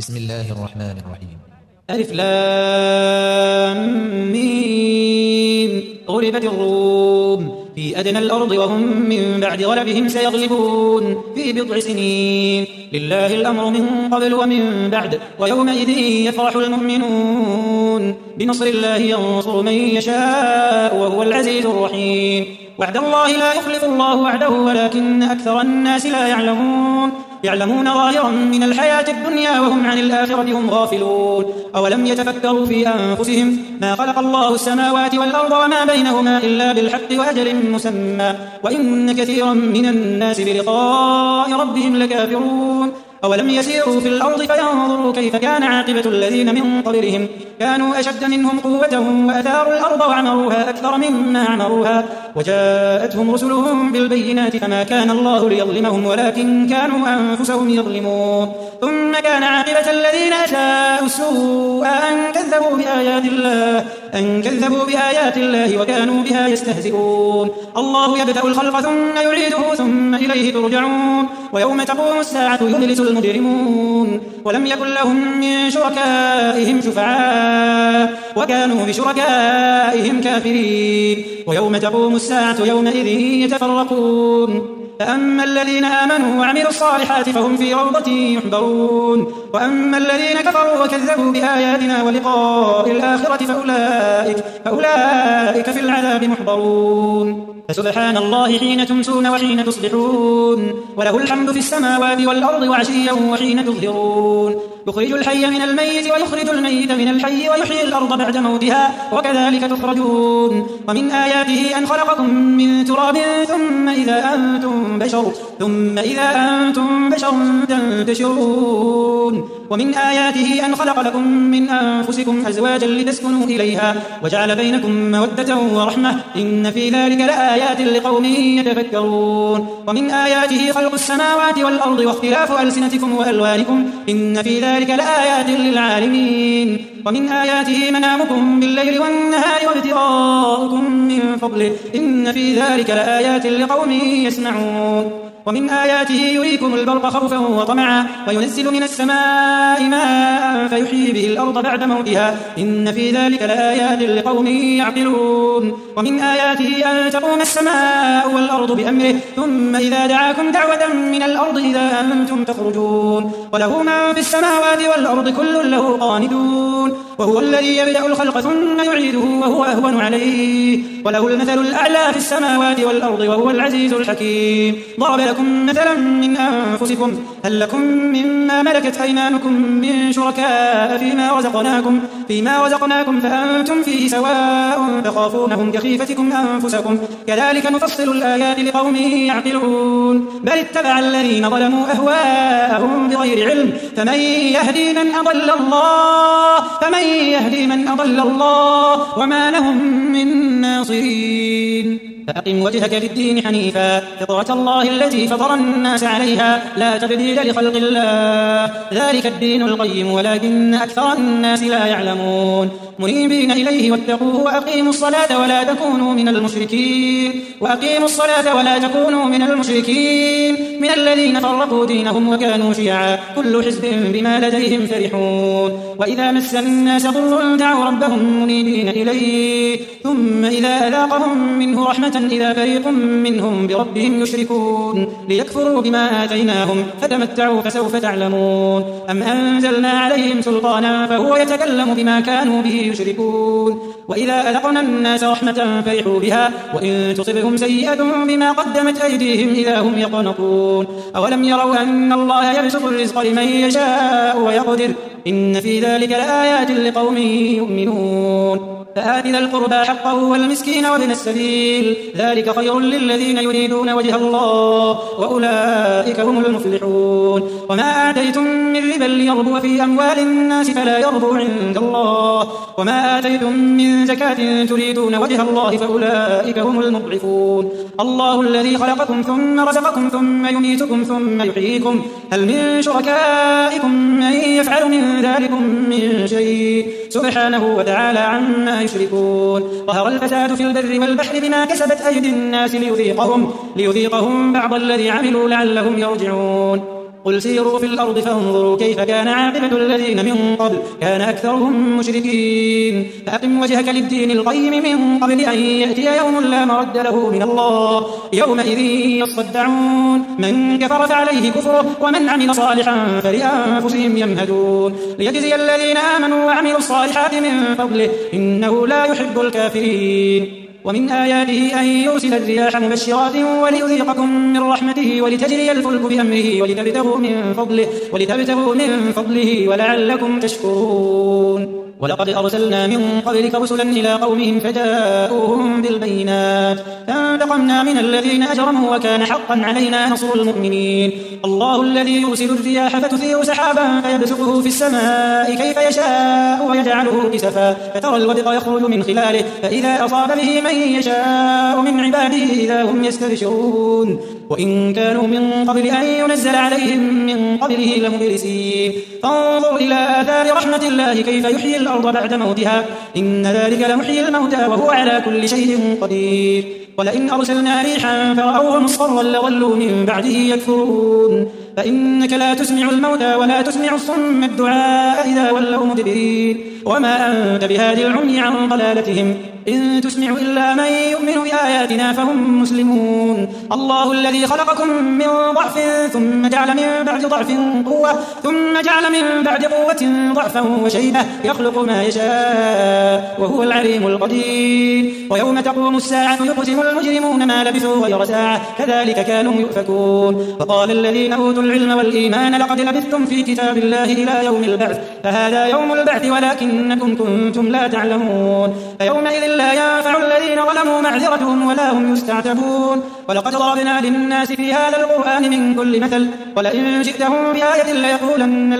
بسم الله الرحمن الرحيم. ألف لام ميم. غلبت الروم في أدنى الأرض وهم من بعد غلبهم سيغلبون في بضع سنين. لله الأمر من قبل ومن بعد ويومئذ يفرح المؤمنون بنصر الله ينصر من يشاء وهو العزيز الرحيم. وعد الله لا يخلف الله وعده ولكن أكثر الناس لا يعلمون ظاهرا من الحياة الدنيا وهم عن الآخرة هم غافلون. أولم يتفكروا في أنفسهم ما خلق الله السماوات والأرض وما بينهما إلا بالحق وأجل مسمى وإن كثيرا من الناس بلقاء ربهم لكافرون. أولم يسيروا في الأرض فينظروا كيف كان عاقبة الذين من قبلهم كانوا أشد منهم قوة وأثاروا الأرض وعمروها أكثر مما عمروها وجاءتهم رسلهم بالبينات فما كان الله ليظلمهم ولكن كانوا أنفسهم يظلمون. ثم كان عاقبة الذين أساءوا السوء أن كذبوا بآيات الله وكانوا بها يستهزئون. الله يبدأ الخلق ثم يعيده ثم إليه ترجعون. ويوم تقوم الساعة يبلس المجرمون ولم يكن لهم من شركائهم شفعاء وكانوا بشركائهم كافرين. ويوم تقوم الساعة يومئذ يتفرقون. فأما الذين آمنوا وعملوا الصالحات فهم في روضة يحبرون وأما الذين كفروا وكذبوا بآياتنا ولقاء الآخرة فأولئك في العذاب محضرون. فسبحان الله حين تمسون وحين تصبحون وله الحمد في السماوات والأرض وعشيا وحين تظهرون. يخرج الحي من الميت ويخرج الميت من الحي ويحيي الأرض بعد موتها وكذلك تخرجون. ومن آياته أن خلقكم من تراب ثم إذا أنتم بشر تنتشرون. ومن آياته أن خلق لكم من أنفسكم أزواجا لتسكنوا إليها وجعل بينكم مودة ورحمة إن في ذلك لآيات لقوم يتفكرون. ومن آياته خلق السماوات والأرض واختلاف ألسنتكم وألوانكم إن في ذلك لآيات للعالمين. ومن آياته منامكم بالليل والنهار وابتغاؤكم من فضله إن في ذلك لآيات لقوم يسمعون. ومن آياته يريكم البرق خوفا وطمعا وينزل من السماء ماء فيحيي به الأرض بعد موتها إن في ذلك لآيات لقوم يعقلون. ومن آياته أن تقوم السماء والأرض بأمره ثم إذا دعاكم دعوة من الأرض إذا أنتم تخرجون. وله ما في السماوات والأرض كل له قانتون. وهو الذي يبدأ الخلق ثم يعيده وهو أهون عليه وله المثل الأعلى في السماوات والأرض وهو العزيز الحكيم. ضرب لكم مثلا من أنفسكم هل لكم مما ملكت أيمانكم من شركاء فيما رزقناكم فأنتم فيه سواء تخافونهم كخيفتكم أنفسكم كذلك نفصل الآيات لقوم يعقلون. بل اتبع الذين ظلموا أهواءهم بغير علم فمن يهدي من أضل الله وما لهم من ناصرين. فأقم وجهك للدين حنيفا فطرة الله التي فطر الناس عليها لا تبديل لخلق الله ذلك الدين القيم ولكن أكثر الناس لا يعلمون. منيبين إليه واتقوه وأقيموا الصلاة ولا تكونوا من المشركين من الذين فرقوا دينهم وكانوا شيعا كل حزب بما لديهم فرحون. وإذا مس الناس ضر دعوا ربهم منيبين إليه ثم إذا أذاقهم منه رحمة إذا فريق منهم بربهم يشركون ليكفروا بما آتيناهم فتمتعوا فسوف تعلمون. أم أنزلنا عليهم سلطانا فهو يتكلم بما كانوا به يشركون. وإذا أذقنا الناس رحمة فرحوا بها وإن تصبهم سيئة بما قدمت أيديهم إذا هم يقنطون. أولم يروا أن الله يبسط الرزق لمن يشاء ويقدر إن في ذلك لآيات لقوم يؤمنون. فآت ذا القربى حقه والمسكين وابن السبيل ذلك خير للذين يريدون وجه الله وأولئك هم المفلحون. وما آتيتم من ربا ليربو في أموال الناس فلا يربو عند الله وما آتيتم من زكاة تريدون وجه الله فأولئك هم المضعفون. الله الذي خلقكم ثم رزقكم ثم يميتكم ثم يحييكم هل من شركائكم من يفعل من ذلكم من شيء سبحانه وتعالى عما يشركون. ظهر الفساد في البر والبحر بما كسبت أيدي الناس ليذيقهم بعض الذي عملوا لعلهم يرجعون. قل سيروا في الأرض فانظروا كيف كان عاقبة الذين من قبل كان أكثرهم مشركين فأقم وجهك للدين القيم من قبل أن يأتي يوم لا مرد له من الله يومئذ يصدعون من كفر فعليه كفره ومن عمل صالحا فلأنفسهم يمهدون ليجزي الذين آمنوا وعملوا الصالحات من فضله إنه لا يحب الكافرين ومن آياته أن يرسل الرياح مبشرات وليذيقكم من رحمته ولتجري الفلك بأمره ولتبتغوا من فضله ولعلكم تشكرون ولقد أرسلنا من قبلك رسلا إلى قومهم فجاءوهم بالبينات فانتقمنا من الذين أجرموا وكان حقا علينا نصر المؤمنين الله الذي يرسل الرياح فتثير سحابا فيبسطه في السماء كيف يشاء ويجعله كسفا فترى الودق يخرج من خلاله فإذا أصاب به من يشاء من عباده إذا هم يستبشرون وإن كانوا من قبل أن ينزل عليهم من قبله لمبلسين فانظر إلى آثار رحمة الله كيف يحيي الأرض بعد موتها إن ذلك لمحيي الموتى وهو على كل شيء قدير ولئن أرسلنا ريحا فرأوه مصفرا لظلوا من بعده يكفرون فإنك لا تسمع الموتى ولا تسمع الصم الدعاء إذا ولوا مدبرين وما أنت بهاد العمي عن ضلالتهم إن تسمع إلا من يؤمن بآياتنا فهم مسلمون الله الذي خلقكم من ضعف ثم جعل من بعد ضعف قوة ثم جعل من بعد قوة ضعفا وشيبة يخلق ما يشاء وهو العليم القدير ويوم تقوم الساعة يقسم المجرمون ما لبثوا غير ساعة كذلك كانوا يؤفكون وقال الذين أوتوا العلم والإيمان لقد لبثتم في كتاب الله إلى يوم البعث فهذا يوم البعث ولكنكم كنتم لا تعلمون فيومئذ لا ينفع الذين ظلموا معذرتهم ولا هم يستعتبون ولقد ضربنا للناس في هذا القرآن من كل مثل ولئن جئتهم بآية ليقولن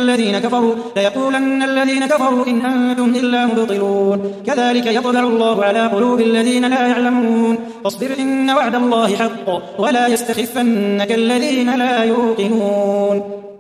الذين كفروا إن أنتم إلا مبطلون كذلك يطبع الله على قلوب الذين لا يعلمون فاصبر إن وعد الله حق ولا يستخفنك الذين لا يوقنون